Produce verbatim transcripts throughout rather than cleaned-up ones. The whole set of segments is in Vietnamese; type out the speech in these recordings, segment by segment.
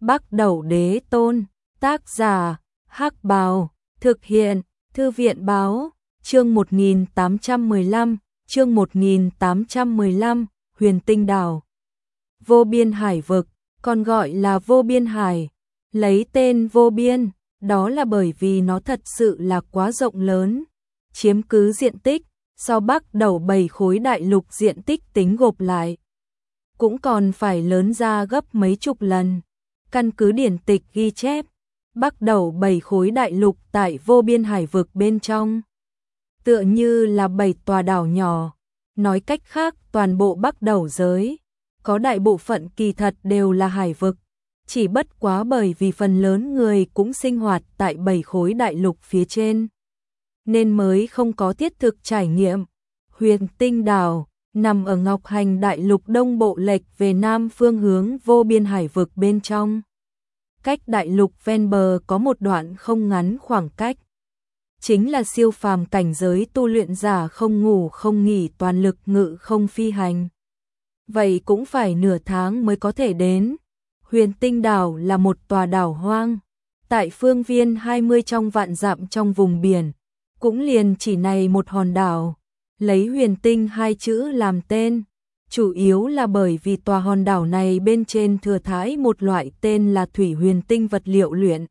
Bắc Đẩu Đế Tôn, tác giả, Hắc Bào, thực hiện, Thư viện báo, chương một nghìn tám trăm mười lăm, chương một nghìn tám trăm mười lăm, Huyền Tinh Đảo. Vô biên hải vực, còn gọi là vô biên hải, lấy tên vô biên, đó là bởi vì nó thật sự là quá rộng lớn, chiếm cứ diện tích, so Bắc Đẩu bảy khối đại lục diện tích tính gộp lại, cũng còn phải lớn ra gấp mấy chục lần. Căn cứ điển tịch ghi chép, Bắc Đẩu bảy khối đại lục tại vô biên hải vực bên trong, tựa như là bảy tòa đảo nhỏ. Nói cách khác, toàn bộ Bắc Đẩu giới, có đại bộ phận kỳ thật đều là hải vực, chỉ bất quá bởi vì phần lớn người cũng sinh hoạt tại bảy khối đại lục phía trên, nên mới không có thiết thực trải nghiệm. Huyền Tinh Đảo nằm ở Ngọc Hành đại lục đông bộ lệch về nam phương hướng vô biên hải vực bên trong. Cách đại lục ven bờ có một đoạn không ngắn khoảng cách. Chính là siêu phàm cảnh giới tu luyện giả không ngủ không nghỉ toàn lực ngự không phi hành. Vậy cũng phải nửa tháng mới có thể đến. Huyền Tinh Đảo là một tòa đảo hoang, tại phương viên hai mươi trong vạn dặm trong vùng biển, cũng liền chỉ này một hòn đảo, lấy huyền tinh hai chữ làm tên, chủ yếu là bởi vì tòa hòn đảo này bên trên thừa thãi một loại tên là thủy huyền tinh vật liệu luyện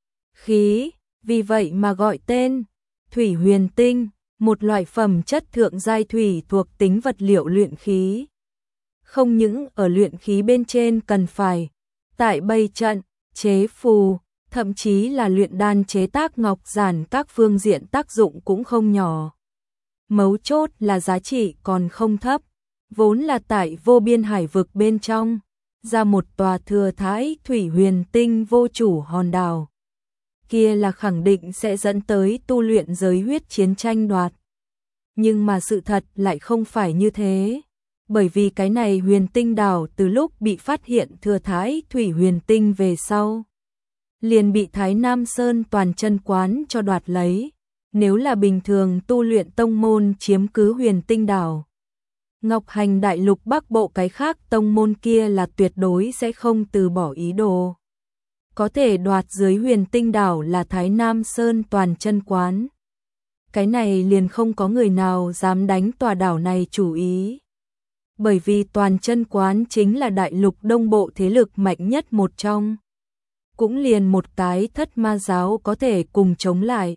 khí, vì vậy mà gọi tên thủy huyền tinh, một loại phẩm chất thượng giai thủy thuộc tính vật liệu luyện khí. Không những ở luyện khí bên trên cần phải tại bày trận, chế phù, thậm chí là luyện đan chế tác ngọc giản các phương diện tác dụng cũng không nhỏ. Mấu chốt là giá trị còn không thấp, vốn là tại vô biên hải vực bên trong, ra một tòa thừa thãi thủy huyền tinh vô chủ hòn đảo. Kia là khẳng định sẽ dẫn tới tu luyện giới huyết chiến tranh đoạt. Nhưng mà sự thật lại không phải như thế, bởi vì cái này huyền tinh đảo từ lúc bị phát hiện thừa thãi thủy huyền tinh về sau, liền bị Thái Nam Sơn toàn chân quán cho đoạt lấy. Nếu là bình thường tu luyện tông môn chiếm cứ huyền tinh đảo, Ngọc Hành đại lục bắc bộ cái khác tông môn kia là tuyệt đối sẽ không từ bỏ ý đồ. Có thể đoạt dưới huyền tinh đảo là Thái Nam Sơn toàn chân quán. Cái này liền không có người nào dám đánh tòa đảo này chủ ý. Bởi vì toàn chân quán chính là đại lục đông bộ thế lực mạnh nhất một trong. Cũng liền một cái thất ma giáo có thể cùng chống lại.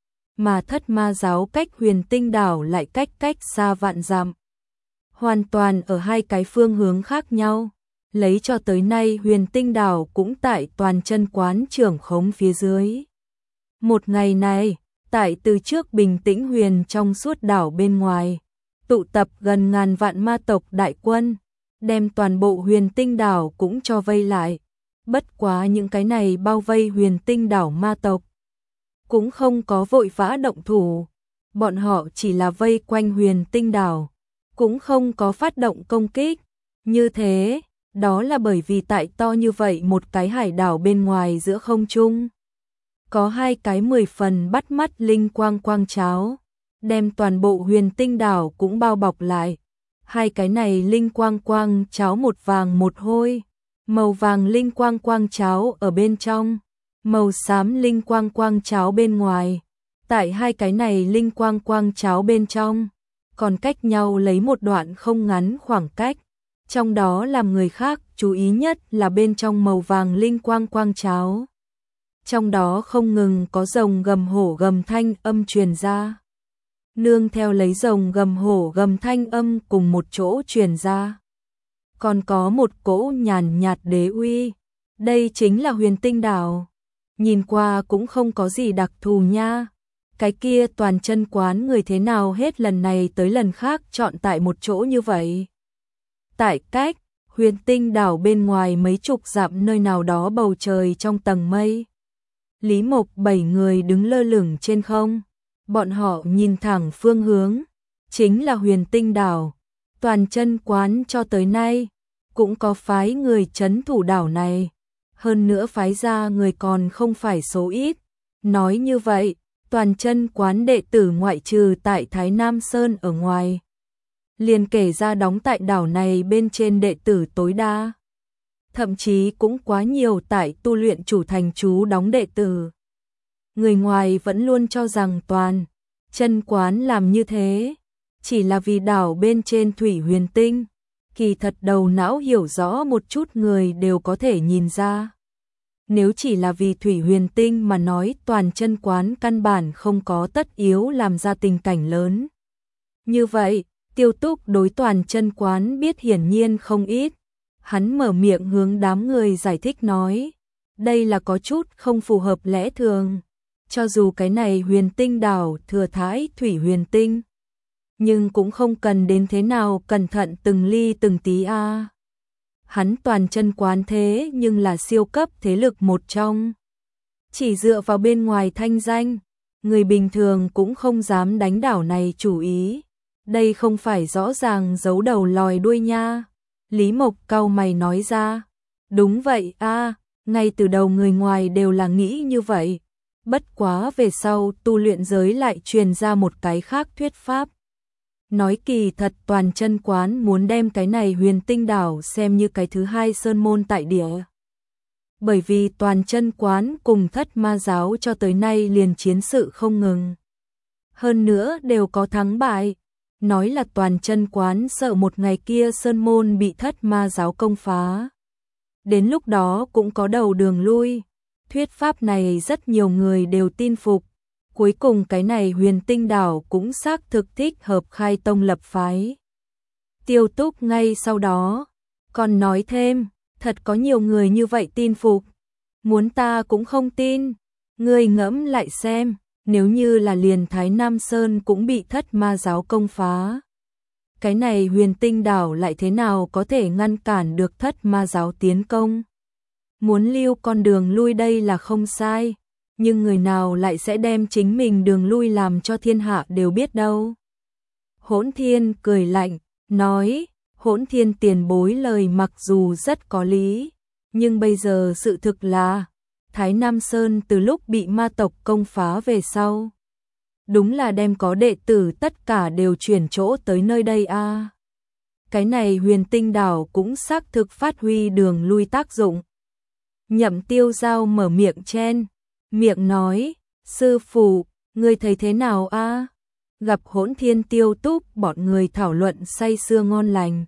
Mà thất ma giáo cách huyền tinh đảo lại cách cách xa vạn dặm. Hoàn toàn ở hai cái phương hướng khác nhau. Lấy cho tới nay huyền tinh đảo cũng tại toàn chân quán trưởng khống phía dưới. Một ngày này, tại từ trước bình tĩnh huyền trong suốt đảo bên ngoài, tụ tập gần ngàn vạn ma tộc đại quân, đem toàn bộ huyền tinh đảo cũng cho vây lại. Bất quá những cái này bao vây huyền tinh đảo ma tộc cũng không có vội vã động thủ, bọn họ chỉ là vây quanh huyền tinh đảo, cũng không có phát động công kích. Như thế, đó là bởi vì tại to như vậy một cái hải đảo bên ngoài giữa không trung, có hai cái mười phần bắt mắt linh quang quang cháo, đem toàn bộ huyền tinh đảo cũng bao bọc lại. Hai cái này linh quang quang cháo một vàng một hôi, màu vàng linh quang quang cháo ở bên trong, màu xám linh quang quang cháo bên ngoài. Tại hai cái này linh quang quang cháo bên trong, còn cách nhau lấy một đoạn không ngắn khoảng cách. Trong đó làm người khác chú ý nhất là bên trong màu vàng linh quang quang cháo. Trong đó không ngừng có rồng gầm hổ gầm thanh âm truyền ra. Nương theo lấy rồng gầm hổ gầm thanh âm cùng một chỗ truyền ra, còn có một cỗ nhàn nhạt đế uy. Đây chính là huyền tinh đảo. Nhìn qua cũng không có gì đặc thù nha. Cái kia toàn chân quán người thế nào hết lần này tới lần khác chọn tại một chỗ như vậy. Tại cách huyền tinh đảo bên ngoài mấy chục dặm nơi nào đó bầu trời trong tầng mây, Lý Mộc bảy người đứng lơ lửng trên không. Bọn họ nhìn thẳng phương hướng, chính là huyền tinh đảo. Toàn chân quán cho tới nay cũng có phái người trấn thủ đảo này, hơn nữa phái ra người còn không phải số ít. Nói như vậy, toàn chân quán đệ tử ngoại trừ tại Thái Nam Sơn ở ngoài, liền kể ra đóng tại đảo này bên trên đệ tử tối đa, thậm chí cũng quá nhiều tại tu luyện chủ thành chú đóng đệ tử. Người ngoài vẫn luôn cho rằng Toàn Chân Quán làm như thế chỉ là vì đảo bên trên Thủy Huyền Tinh, kỳ thật đầu não hiểu rõ một chút người đều có thể nhìn ra. Nếu chỉ là vì Thủy Huyền Tinh mà nói, Toàn Chân Quán căn bản không có tất yếu làm ra tình cảnh lớn. Như vậy, Tiêu Túc đối Toàn Chân Quán biết hiển nhiên không ít. Hắn mở miệng hướng đám người giải thích nói, đây là có chút không phù hợp lẽ thường. Cho dù cái này Huyền Tinh đảo thừa thái Thủy Huyền Tinh, nhưng cũng không cần đến thế nào cẩn thận từng ly từng tí a. À. Hắn Toàn Chân Quán thế nhưng là siêu cấp thế lực một trong. Chỉ dựa vào bên ngoài thanh danh, người bình thường cũng không dám đánh đảo này chủ ý. Đây không phải rõ ràng giấu đầu lòi đuôi nha. Lý Mộc cau mày nói ra. Đúng vậy a, à, ngay từ đầu người ngoài đều là nghĩ như vậy. Bất quá về sau tu luyện giới lại truyền ra một cái khác thuyết pháp. Nói kỳ thật Toàn Chân Quán muốn đem cái này Huyền Tinh đảo xem như cái thứ hai sơn môn tại địa. Bởi vì Toàn Chân Quán cùng Thất Ma giáo cho tới nay liền chiến sự không ngừng. Hơn nữa đều có thắng bại. Nói là Toàn Chân Quán sợ một ngày kia sơn môn bị Thất Ma giáo công phá. Đến lúc đó cũng có đầu đường lui. Thuyết pháp này rất nhiều người đều tin phục. Cuối cùng cái này Huyền Tinh đảo cũng xác thực thích hợp khai tông lập phái. Tiêu Túc ngay sau đó còn nói thêm, thật có nhiều người như vậy tin phục. Muốn ta cũng không tin. Ngươi ngẫm lại xem, nếu như là liền Thái Nam Sơn cũng bị Thất Ma giáo công phá, cái này Huyền Tinh đảo lại thế nào có thể ngăn cản được Thất Ma giáo tiến công? Muốn lưu con đường lui đây là không sai, nhưng người nào lại sẽ đem chính mình đường lui làm cho thiên hạ đều biết đâu. Hỗn Thiên cười lạnh, nói, Hỗn Thiên tiền bối lời mặc dù rất có lý, nhưng bây giờ sự thực là, Thái Nam Sơn từ lúc bị ma tộc công phá về sau, đúng là đem có đệ tử tất cả đều chuyển chỗ tới nơi đây a. À. Cái này Huyền Tinh đảo cũng xác thực phát huy đường lui tác dụng. Nhậm Tiêu Giao mở miệng chen, miệng nói, sư phụ, ngươi thấy thế nào a? À? Gặp Hỗn Thiên Tiêu Túc bọn người thảo luận say sưa ngon lành.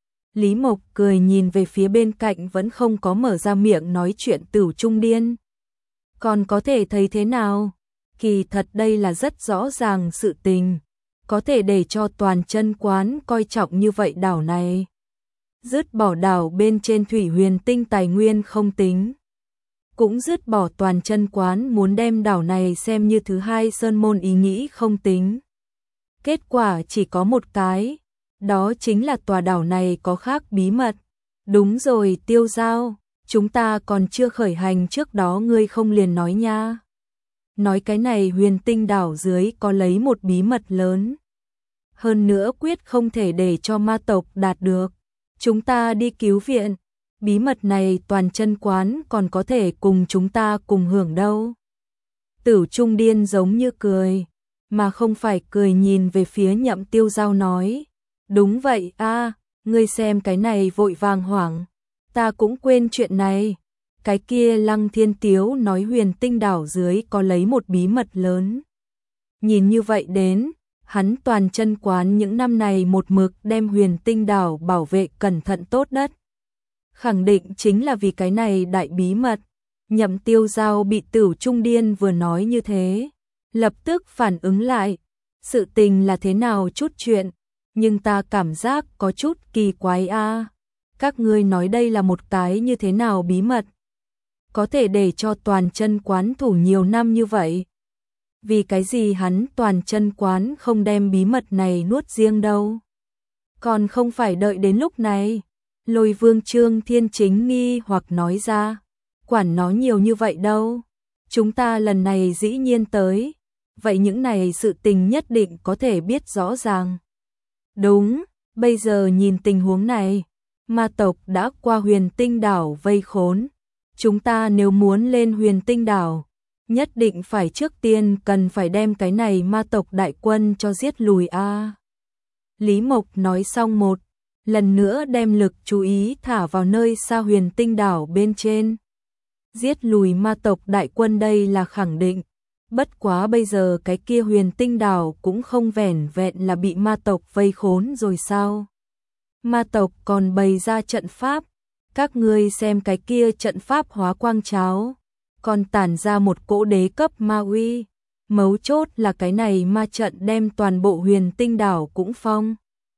Lý Mộc cười nhìn về phía bên cạnh vẫn không có mở ra miệng nói chuyện Tửu Trung Điên. Còn có thể thấy thế nào? Kỳ thật đây là rất rõ ràng sự tình, có thể để cho Toàn Chân Quán coi trọng như vậy đảo này. Dứt bỏ đảo bên trên Thủy Huyền Tinh tài nguyên không tính, cũng dứt bỏ Toàn Chân Quán muốn đem đảo này xem như thứ hai sơn môn ý nghĩ không tính. Kết quả chỉ có một cái, đó chính là tòa đảo này có khác bí mật. Đúng rồi Tiêu Giao, chúng ta còn chưa khởi hành trước đó ngươi không liền nói nha. Nói cái này Huyền Tinh đảo dưới có lấy một bí mật lớn. Hơn nữa quyết không thể để cho ma tộc đạt được. Chúng ta đi cứu viện. Bí mật này Toàn Chân Quán còn có thể cùng chúng ta cùng hưởng đâu. Tửu Trung Điên giống như cười, mà không phải cười nhìn về phía Nhậm Tiêu Giao nói. Đúng vậy a, à, ngươi xem cái này vội vàng hoảng. Ta cũng quên chuyện này. Cái kia Lăng Thiên Tiếu nói Huyền Tinh đảo dưới có lấy một bí mật lớn. Nhìn như vậy đến, hắn Toàn Chân Quán những năm này một mực đem Huyền Tinh đảo bảo vệ cẩn thận tốt đất. Khẳng định chính là vì cái này đại bí mật. Nhậm Tiêu Giao bị Tửu Trung Điên vừa nói như thế, lập tức phản ứng lại. Sự tình là thế nào chút chuyện, nhưng ta cảm giác có chút kỳ quái a. À. Các ngươi nói đây là một cái như thế nào bí mật? Có thể để cho Toàn Chân Quán thủ nhiều năm như vậy. Vì cái gì hắn Toàn Chân Quán không đem bí mật này nuốt riêng đâu? Còn không phải đợi đến lúc này. Lôi Vương Trương Thiên Chính nghi hoặc nói ra. Quản nó nhiều như vậy đâu. Chúng ta lần này dĩ nhiên tới. Vậy những này sự tình nhất định có thể biết rõ ràng. Đúng, bây giờ nhìn tình huống này. Ma tộc đã qua Huyền Tinh đảo vây khốn. Chúng ta nếu muốn lên Huyền Tinh đảo, nhất định phải trước tiên cần phải đem cái này ma tộc đại quân cho giết lùi a. À. Lý Mộc nói xong một lần nữa đem lực chú ý thả vào nơi xa huyền tinh đảo bên trên. Giết lùi ma tộc đại quân đây là khẳng định, bất quá bây giờ cái kia huyền tinh đảo cũng không vẻn vẹn là bị ma tộc vây khốn rồi sao? Ma tộc còn bày ra trận pháp, các ngươi xem cái kia trận pháp hóa quang cháo, còn tản ra một cỗ đế cấp ma uy, mấu chốt là cái này ma trận đem toàn bộ huyền tinh đảo cũng phong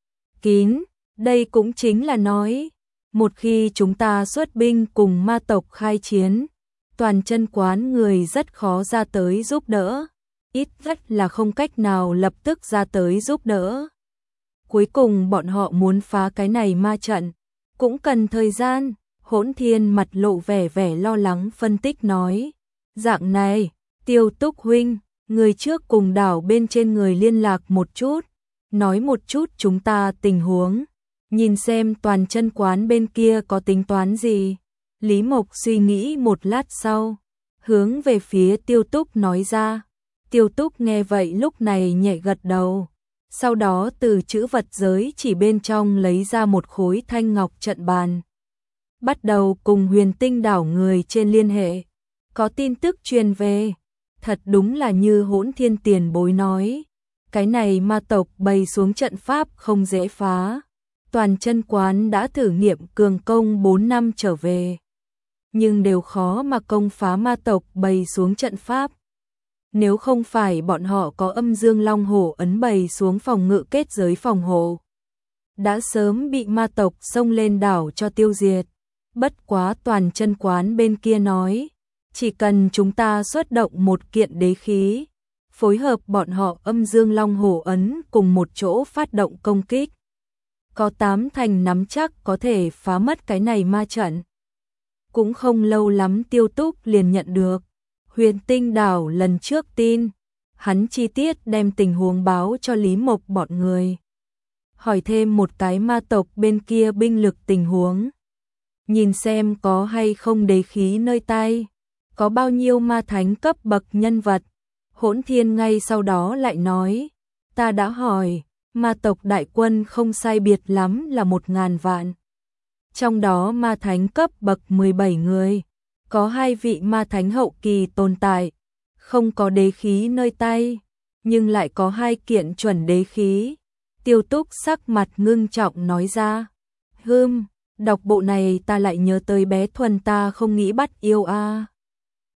kín, đây cũng chính là nói, một khi chúng ta xuất binh cùng ma tộc khai chiến, toàn chân quán người rất khó ra tới giúp đỡ, ít nhất là không cách nào lập tức ra tới giúp đỡ. Cuối cùng bọn họ muốn phá cái này ma trận, cũng cần thời gian. Hỗn Thiên mặt lộ vẻ vẻ lo lắng phân tích nói, dạng này, Tiêu Túc huynh, người trước cùng đảo bên trên người liên lạc một chút, nói một chút chúng ta tình huống, nhìn xem toàn chân quán bên kia có tính toán gì. Lý Mộc suy nghĩ một lát sau, hướng về phía Tiêu Túc nói ra. Tiêu Túc nghe vậy lúc này nhẹ gật đầu, sau đó từ chữ vật giới chỉ bên trong lấy ra một khối thanh ngọc trận bàn. Bắt đầu cùng huyền tinh đảo người trên liên hệ, có tin tức truyền về, thật đúng là như Hỗn Thiên tiền bối nói, cái này ma tộc bày xuống trận pháp không dễ phá, toàn chân quán đã thử nghiệm cường công bốn năm trở về, nhưng đều khó mà công phá ma tộc bày xuống trận pháp. Nếu không phải bọn họ có âm dương long hổ ấn bày xuống phòng ngự kết giới phòng hộ, đã sớm bị ma tộc xông lên đảo cho tiêu diệt. Bất quá toàn chân quán bên kia nói, chỉ cần chúng ta xuất động một kiện đế khí, phối hợp bọn họ âm dương long hổ ấn cùng một chỗ phát động công kích, có tám thành nắm chắc có thể phá mất cái này ma trận. Cũng không lâu lắm Tiêu Túc liền nhận được huyền tinh đảo lần trước tin, hắn chi tiết đem tình huống báo cho Lý Mộc bọn người, hỏi thêm một cái ma tộc bên kia binh lực tình huống, nhìn xem có hay không đế khí nơi tay, có bao nhiêu ma thánh cấp bậc nhân vật. Hỗn Thiên ngay sau đó lại nói, ta đã hỏi, ma tộc đại quân không sai biệt lắm là một ngàn vạn, trong đó ma thánh cấp bậc mười bảy người, có hai vị ma thánh hậu kỳ tồn tại, không có đế khí nơi tay, nhưng lại có hai kiện chuẩn đế khí. Tiêu Túc sắc mặt ngưng trọng nói ra, hừm, đọc bộ này ta lại nhớ tới bé Thuần ta không nghĩ bắt yêu a.